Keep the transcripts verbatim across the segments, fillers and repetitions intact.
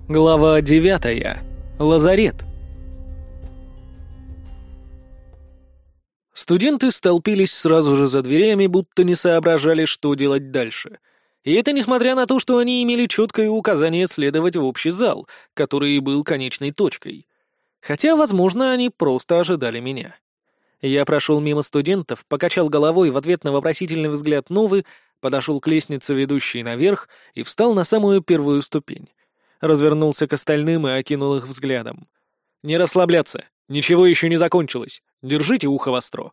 Глава девятая. Лазарет. Студенты столпились сразу же за дверями, будто не соображали, что делать дальше. И это несмотря на то, что они имели четкое указание следовать в общий зал, который и был конечной точкой. Хотя, возможно, они просто ожидали меня. Я прошел мимо студентов, покачал головой в ответ на вопросительный взгляд Новы, подошел к лестнице, ведущей наверх, и встал на самую первую ступень. Развернулся к остальным и окинул их взглядом. «Не расслабляться! Ничего еще не закончилось! Держите ухо востро!»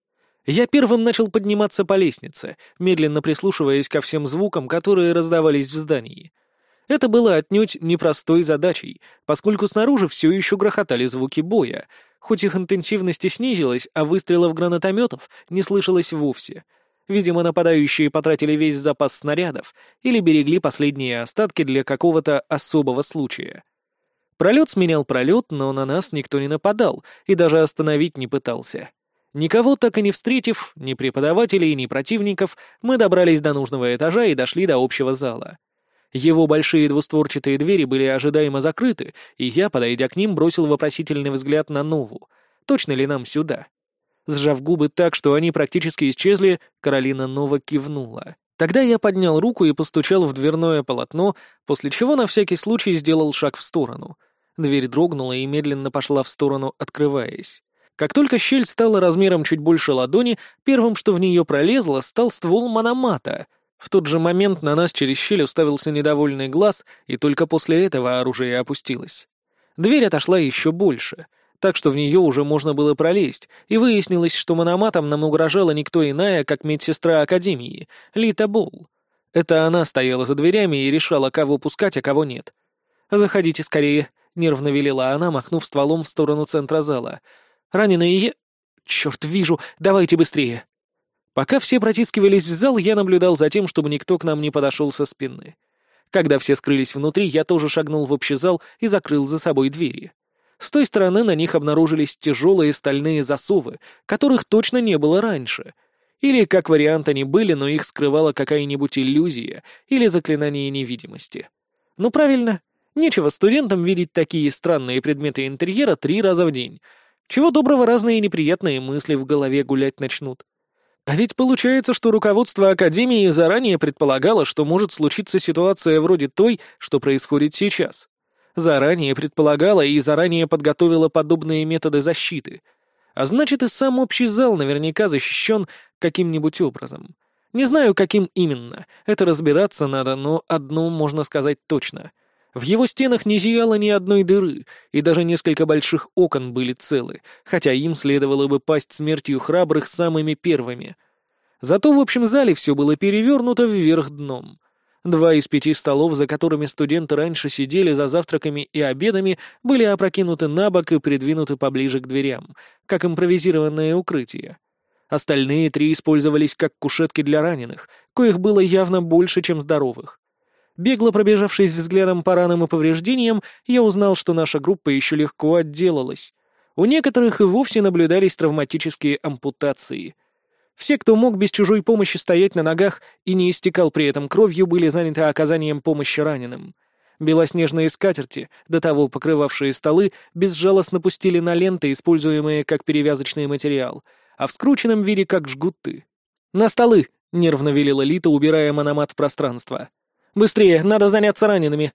Я первым начал подниматься по лестнице, медленно прислушиваясь ко всем звукам, которые раздавались в здании. Это было отнюдь непростой задачей, поскольку снаружи все еще грохотали звуки боя, хоть их интенсивность и снизилась, а выстрелов гранатометов не слышалось вовсе. Видимо, нападающие потратили весь запас снарядов или берегли последние остатки для какого-то особого случая. Пролет сменял пролет, но на нас никто не нападал и даже остановить не пытался. Никого так и не встретив, ни преподавателей, ни противников, мы добрались до нужного этажа и дошли до общего зала. Его большие двустворчатые двери были ожидаемо закрыты, и я, подойдя к ним, бросил вопросительный взгляд на Нову. Точно ли нам сюда? Сжав губы так, что они практически исчезли, Каролина Нова кивнула. Тогда я поднял руку и постучал в дверное полотно, после чего на всякий случай сделал шаг в сторону. Дверь дрогнула и медленно пошла в сторону, открываясь. Как только щель стала размером чуть больше ладони, первым, что в нее пролезло, стал ствол мономата. В тот же момент на нас через щель уставился недовольный глаз, и только после этого оружие опустилось. Дверь отошла еще больше, так что в нее уже можно было пролезть, и выяснилось, что мономатом нам угрожала никто иная, как медсестра Академии, Лита Болл. Это она стояла за дверями и решала, кого пускать, а кого нет. «Заходите скорее», — нервно велела она, махнув стволом в сторону центра зала. «Раненые е... Черт, вижу! Давайте быстрее!» Пока все протискивались в зал, я наблюдал за тем, чтобы никто к нам не подошел со спины. Когда все скрылись внутри, я тоже шагнул в общий зал и закрыл за собой двери. С той стороны на них обнаружились тяжелые стальные засовы, которых точно не было раньше. Или, как вариант, они были, но их скрывала какая-нибудь иллюзия или заклинание невидимости. Ну правильно, нечего студентам видеть такие странные предметы интерьера три раза в день. Чего доброго, разные неприятные мысли в голове гулять начнут. А ведь получается, что руководство Академии заранее предполагало, что может случиться ситуация вроде той, что происходит сейчас. Заранее предполагала и заранее подготовила подобные методы защиты. А значит, и сам общий зал наверняка защищен каким-нибудь образом. Не знаю, каким именно, это разбираться надо, но одно можно сказать точно. В его стенах не зияло ни одной дыры, и даже несколько больших окон были целы, хотя им следовало бы пасть смертью храбрых самыми первыми. Зато в общем зале все было перевернуто вверх дном. Два из пяти столов, за которыми студенты раньше сидели за завтраками и обедами, были опрокинуты на бок и придвинуты поближе к дверям, как импровизированное укрытие. Остальные три использовались как кушетки для раненых, коих было явно больше, чем здоровых. Бегло пробежавшись взглядом по ранам и повреждениям, я узнал, что наша группа еще легко отделалась. У некоторых и вовсе наблюдались травматические ампутации. Все, кто мог без чужой помощи стоять на ногах и не истекал при этом кровью, были заняты оказанием помощи раненым. Белоснежные скатерти, до того покрывавшие столы, безжалостно пустили на ленты, используемые как перевязочный материал, а в скрученном виде как жгуты. «На столы!» — нервно велела Лита, убирая мономат в пространство. «Быстрее, надо заняться ранеными!»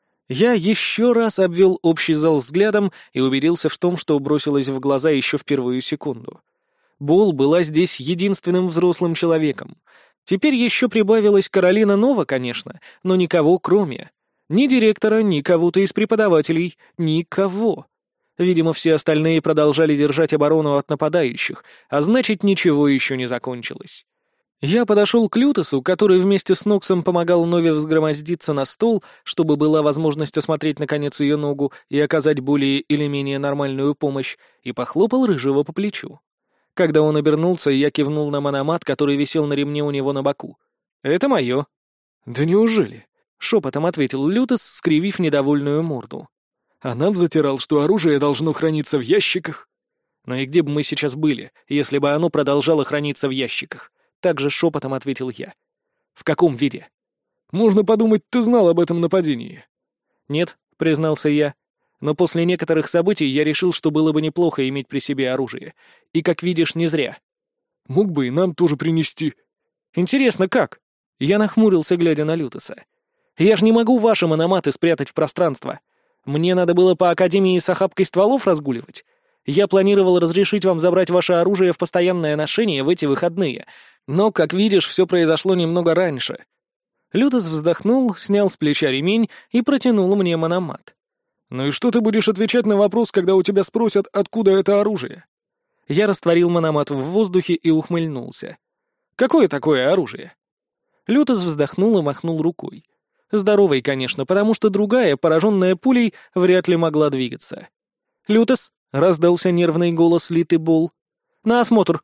Я еще раз обвел общий зал взглядом и убедился в том, что бросилось в глаза еще в первую секунду. Болл была здесь единственным взрослым человеком. Теперь еще прибавилась Каролина Нова, конечно, но никого кроме. Ни директора, ни кого-то из преподавателей, никого. Видимо, все остальные продолжали держать оборону от нападающих, а значит, ничего еще не закончилось. Я подошел к Лютосу, который вместе с Ноксом помогал Нове взгромоздиться на стол, чтобы была возможность осмотреть наконец ее ногу и оказать более или менее нормальную помощь, и похлопал Рыжего по плечу. Когда он обернулся, я кивнул на мономат, который висел на ремне у него на боку. «Это мое». «Да неужели?» — шепотом ответил Лютос, скривив недовольную морду. «А нам затирал, что оружие должно храниться в ящиках». «Ну и где бы мы сейчас были, если бы оно продолжало храниться в ящиках?» Также шепотом ответил я. «В каком виде?» «Можно подумать, ты знал об этом нападении». «Нет, — признался я. «Но после некоторых событий я решил, что было бы неплохо иметь при себе оружие. И, как видишь, не зря». «Мог бы и нам тоже принести». «Интересно, как?» Я нахмурился, глядя на Лютоса. «Я же не могу ваши мономаты спрятать в пространство. Мне надо было по Академии с охапкой стволов разгуливать. Я планировал разрешить вам забрать ваше оружие в постоянное ношение в эти выходные. Но, как видишь, все произошло немного раньше». Лютос вздохнул, снял с плеча ремень и протянул мне мономат. «Ну и что ты будешь отвечать на вопрос, когда у тебя спросят, откуда это оружие?» Я растворил мономат в воздухе и ухмыльнулся. «Какое такое оружие?» Лютос вздохнул и махнул рукой. Здоровый, конечно, потому что другая, пораженная пулей, вряд ли могла двигаться. «Лютос!» — раздался нервный голос Литы Бол. «На осмотр!»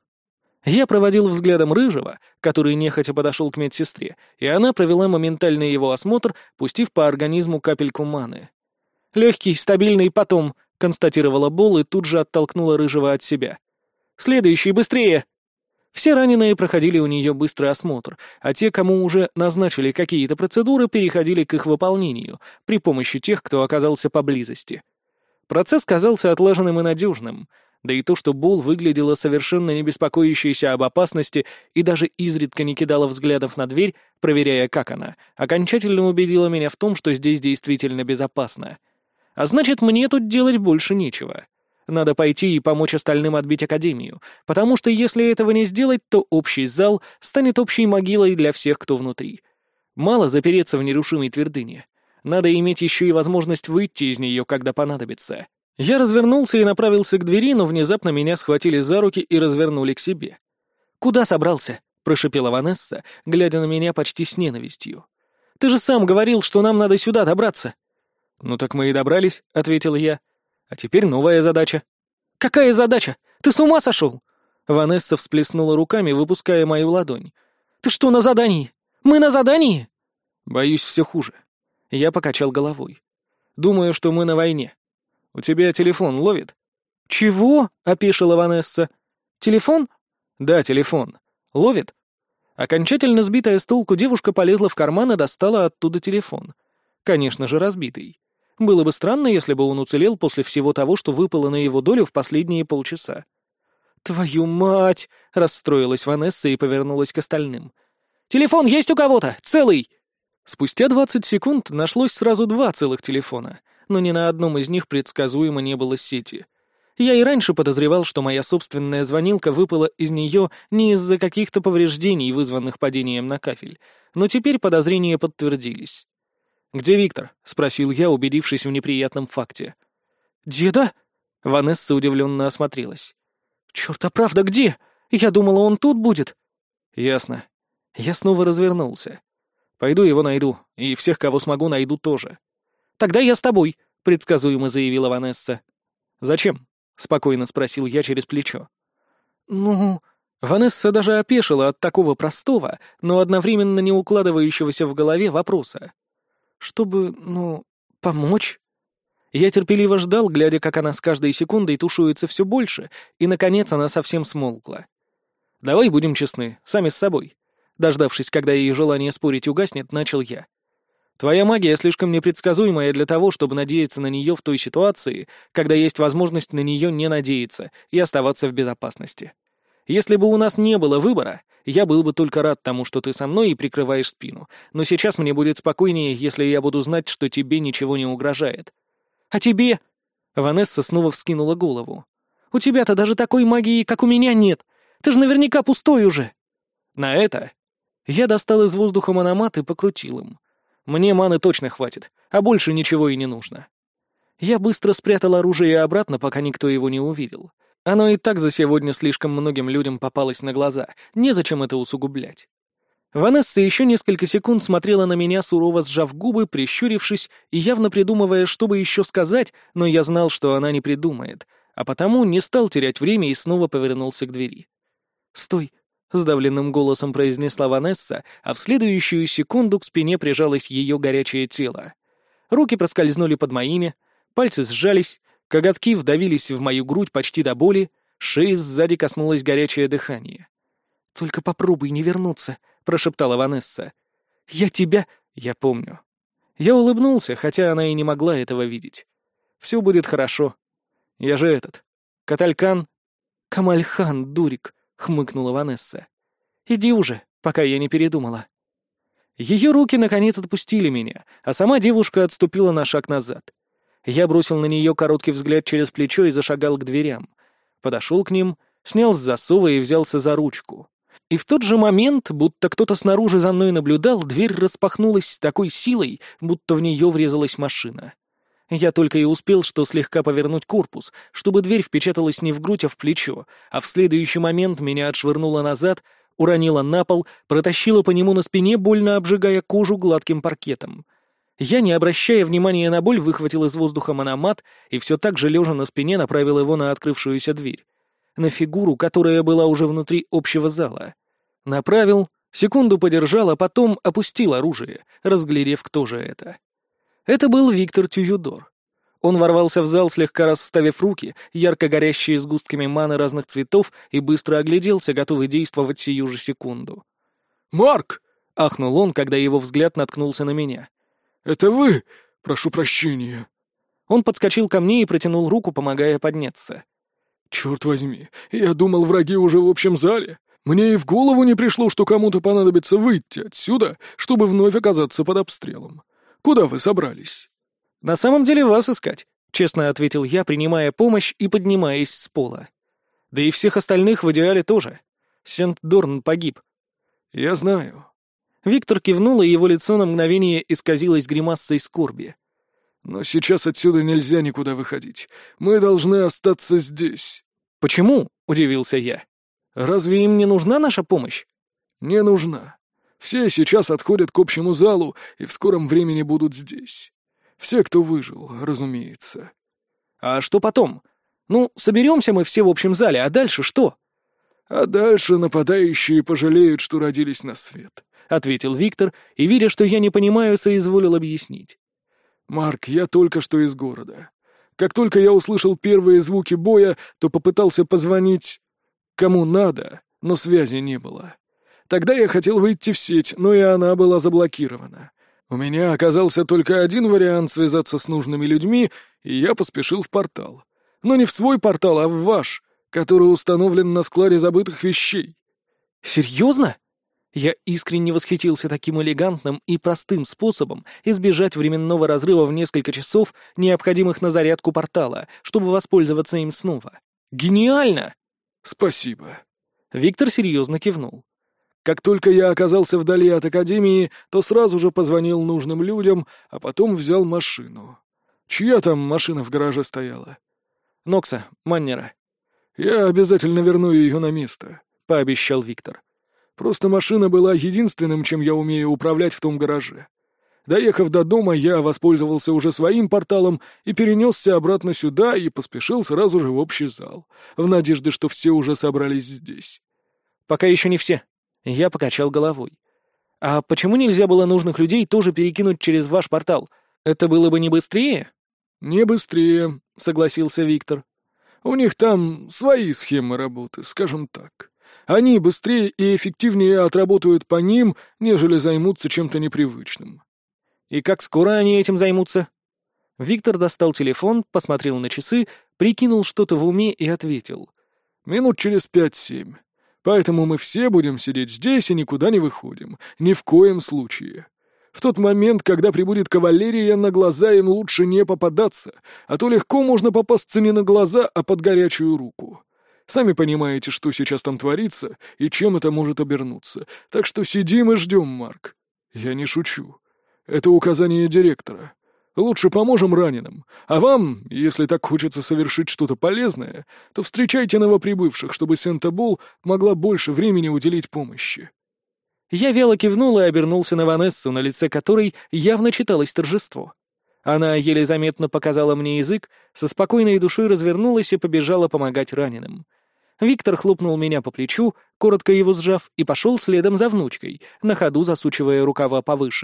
Я проводил взглядом Рыжего, который нехотя подошел к медсестре, и она провела моментальный его осмотр, пустив по организму капельку маны. «Легкий, стабильный, потом», — констатировала Бол и тут же оттолкнула Рыжего от себя. «Следующий, быстрее!» Все раненые проходили у нее быстрый осмотр, а те, кому уже назначили какие-то процедуры, переходили к их выполнению при помощи тех, кто оказался поблизости. Процесс казался отлаженным и надежным, да и то, что Бол выглядела совершенно не беспокоящейся об опасности и даже изредка не кидала взглядов на дверь, проверяя, как она, окончательно убедила меня в том, что здесь действительно безопасно. А значит, мне тут делать больше нечего. Надо пойти и помочь остальным отбить Академию, потому что если этого не сделать, то общий зал станет общей могилой для всех, кто внутри. Мало запереться в нерушимой твердыне. Надо иметь еще и возможность выйти из нее, когда понадобится. Я развернулся и направился к двери, но внезапно меня схватили за руки и развернули к себе. «Куда собрался?» — прошипела Ванесса, глядя на меня почти с ненавистью. «Ты же сам говорил, что нам надо сюда добраться». «Ну так мы и добрались», — ответил я. «А теперь новая задача». «Какая задача? Ты с ума сошел?» Ванесса всплеснула руками, выпуская мою ладонь. «Ты что, на задании? Мы на задании?» «Боюсь, все хуже». Я покачал головой. «Думаю, что мы на войне. У тебя телефон ловит?» «Чего?» — опешила Ванесса. «Телефон?» «Да, телефон. Ловит?» Окончательно сбитая с толку девушка полезла в карман и достала оттуда телефон. Конечно же, разбитый. Было бы странно, если бы он уцелел после всего того, что выпало на его долю в последние полчаса. «Твою мать!» — расстроилась Ванесса и повернулась к остальным. «Телефон есть у кого-то? Целый!» Спустя двадцать секунд нашлось сразу два целых телефона, но ни на одном из них предсказуемо не было сети. Я и раньше подозревал, что моя собственная звонилка выпала из нее не из-за каких-то повреждений, вызванных падением на кафель, но теперь подозрения подтвердились. «Где Виктор?» — спросил я, убедившись в неприятном факте. «Деда?» — Ванесса удивленно осмотрелась. «Черт, а правда где? Я думала, он тут будет». «Ясно». Я снова развернулся. «Пойду его найду, и всех, кого смогу, найду тоже». «Тогда я с тобой», — предсказуемо заявила Ванесса. «Зачем?» — спокойно спросил я через плечо. «Ну...» Ванесса даже опешила от такого простого, но одновременно не укладывающегося в голове вопроса. «Чтобы, ну, помочь?» Я терпеливо ждал, глядя, как она с каждой секундой тушуется все больше, и, наконец, она совсем смолкла. «Давай будем честны, сами с собой». Дождавшись, когда ее желание спорить угаснет, начал я. «Твоя магия слишком непредсказуемая для того, чтобы надеяться на нее в той ситуации, когда есть возможность на нее не надеяться и оставаться в безопасности. Если бы у нас не было выбора, я был бы только рад тому, что ты со мной и прикрываешь спину, но сейчас мне будет спокойнее, если я буду знать, что тебе ничего не угрожает». «А тебе?» Ванесса снова вскинула голову. «У тебя-то даже такой магии, как у меня, нет. Ты же наверняка пустой уже». «На это?» Я достал из воздуха мономат и покрутил им. «Мне маны точно хватит, а больше ничего и не нужно». Я быстро спрятал оружие обратно, пока никто его не увидел. Оно и так за сегодня слишком многим людям попалось на глаза, незачем это усугублять. Ванесса еще несколько секунд смотрела на меня, сурово сжав губы, прищурившись и явно придумывая, что бы еще сказать, но я знал, что она не придумает, а потому не стал терять время и снова повернулся к двери. «Стой!» — сдавленным голосом произнесла Ванесса, а в следующую секунду к спине прижалось ее горячее тело. Руки проскользнули под моими, пальцы сжались, коготки вдавились в мою грудь почти до боли, шеи сзади коснулось горячее дыхание. «Только попробуй не вернуться», — прошептала Ванесса. «Я тебя...» «Я помню». Я улыбнулся, хотя она и не могла этого видеть. «Все будет хорошо. Я же этот... Каталькан...» «Камальхан, дурик», — хмыкнула Ванесса. «Иди уже, пока я не передумала». Ее руки наконец отпустили меня, а сама девушка отступила на шаг назад. Я бросил на нее короткий взгляд через плечо и зашагал к дверям. Подошел к ним, снял с засова и взялся за ручку. И в тот же момент, будто кто-то снаружи за мной наблюдал, дверь распахнулась с такой силой, будто в нее врезалась машина. Я только и успел, что слегка повернуть корпус, чтобы дверь впечаталась не в грудь, а в плечо, а в следующий момент меня отшвырнуло назад, уронило на пол, протащило по нему на спине, больно обжигая кожу гладким паркетом. Я, не обращая внимания на боль, выхватил из воздуха мономат и все так же, лежа на спине, направил его на открывшуюся дверь. На фигуру, которая была уже внутри общего зала. Направил, секунду подержал, а потом опустил оружие, разглядев, кто же это. Это был Виктор Тююдор. Он ворвался в зал, слегка расставив руки, ярко горящие сгустками маны разных цветов, и быстро огляделся, готовый действовать сию же секунду. «Марк!» — ахнул он, когда его взгляд наткнулся на меня. «Это вы? Прошу прощения». Он подскочил ко мне и протянул руку, помогая подняться. «Черт возьми, я думал, враги уже в общем зале. Мне и в голову не пришло, что кому-то понадобится выйти отсюда, чтобы вновь оказаться под обстрелом. Куда вы собрались?» «На самом деле вас искать», — честно ответил я, принимая помощь и поднимаясь с пола. «Да и всех остальных в идеале тоже. Сент-Дорн погиб». «Я знаю». Виктор кивнул, и его лицо на мгновение исказилось гримасой скорби. «Но сейчас отсюда нельзя никуда выходить. Мы должны остаться здесь». «Почему?» — удивился я. «Разве им не нужна наша помощь?» «Не нужна. Все сейчас отходят к общему залу и в скором времени будут здесь. Все, кто выжил, разумеется». «А что потом? Ну, соберемся мы все в общем зале, а дальше что?» «А дальше нападающие пожалеют, что родились на свет», — ответил Виктор, и, видя, что я не понимаю, соизволил объяснить. «Марк, я только что из города. Как только я услышал первые звуки боя, то попытался позвонить кому надо, но связи не было. Тогда я хотел выйти в сеть, но и она была заблокирована. У меня оказался только один вариант связаться с нужными людьми, и я поспешил в портал. Но не в свой портал, а в ваш, который установлен на складе забытых вещей». «Серьезно?» Я искренне восхитился таким элегантным и простым способом избежать временного разрыва в несколько часов, необходимых на зарядку портала, чтобы воспользоваться им снова. «Гениально!» «Спасибо». Виктор серьезно кивнул. «Как только я оказался вдали от Академии, то сразу же позвонил нужным людям, а потом взял машину. Чья там машина в гараже стояла?» «Нокса, Маннера». «Я обязательно верну ее на место», — пообещал Виктор. «Просто машина была единственным, чем я умею управлять в том гараже. Доехав до дома, я воспользовался уже своим порталом и перенесся обратно сюда и поспешил сразу же в общий зал, в надежде, что все уже собрались здесь». «Пока еще не все». Я покачал головой. «А почему нельзя было нужных людей тоже перекинуть через ваш портал? Это было бы не быстрее?» «Не быстрее», — согласился Виктор. «У них там свои схемы работы, скажем так. Они быстрее и эффективнее отработают по ним, нежели займутся чем-то непривычным». «И как скоро они этим займутся?» Виктор достал телефон, посмотрел на часы, прикинул что-то в уме и ответил. «Минут через пять-семь. Поэтому мы все будем сидеть здесь и никуда не выходим. Ни в коем случае. В тот момент, когда прибудет кавалерия, на глаза им лучше не попадаться, а то легко можно попасться не на глаза, а под горячую руку. Сами понимаете, что сейчас там творится и чем это может обернуться. Так что сидим и ждем, Марк. Я не шучу. Это указание директора. Лучше поможем раненым. А вам, если так хочется совершить что-то полезное, то встречайте новоприбывших, чтобы Сента-Бол могла больше времени уделить помощи». Я вяло кивнул и обернулся на Ванессу, на лице которой явно читалось торжество. Она еле заметно показала мне язык, со спокойной душой развернулась и побежала помогать раненым. Виктор хлопнул меня по плечу, коротко его сжав, и пошел следом за внучкой, на ходу засучивая рукава повыше.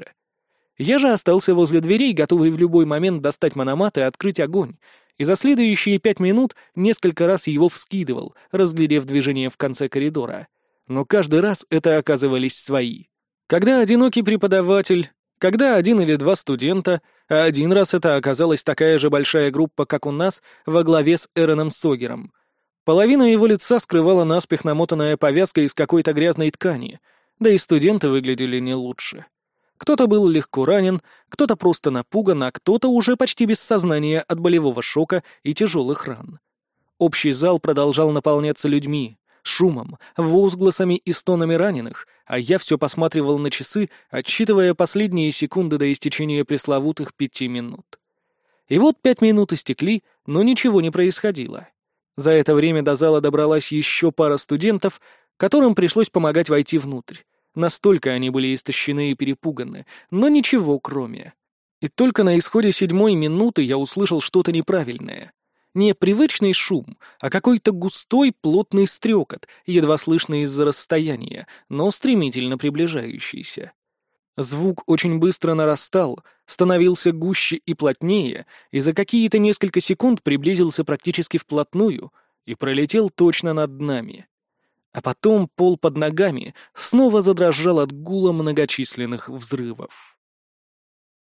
Я же остался возле дверей, готовый в любой момент достать мономат и открыть огонь, и за следующие пять минут несколько раз его вскидывал, разглядев движение в конце коридора. Но каждый раз это оказывались свои. Когда одинокий преподаватель Когда один или два студента, а один раз это оказалась такая же большая группа, как у нас, во главе с Эроном Согером. Половину его лица скрывала наспех намотанная повязка из какой-то грязной ткани, да и студенты выглядели не лучше. Кто-то был легко ранен, кто-то просто напуган, а кто-то уже почти без сознания от болевого шока и тяжелых ран. Общий зал продолжал наполняться людьми, шумом, возгласами и стонами раненых, а я все посматривал на часы, отсчитывая последние секунды до истечения пресловутых пяти минут. И вот пять минут истекли, но ничего не происходило. За это время до зала добралась еще пара студентов, которым пришлось помогать войти внутрь. Настолько они были истощены и перепуганы, но ничего кроме. И только на исходе седьмой минуты я услышал что-то неправильное. Не привычный шум, а какой-то густой плотный стрекот, едва слышный из-за расстояния, но стремительно приближающийся. Звук очень быстро нарастал, становился гуще и плотнее, и за какие-то несколько секунд приблизился практически вплотную и пролетел точно над нами. А потом пол под ногами снова задрожал от гула многочисленных взрывов.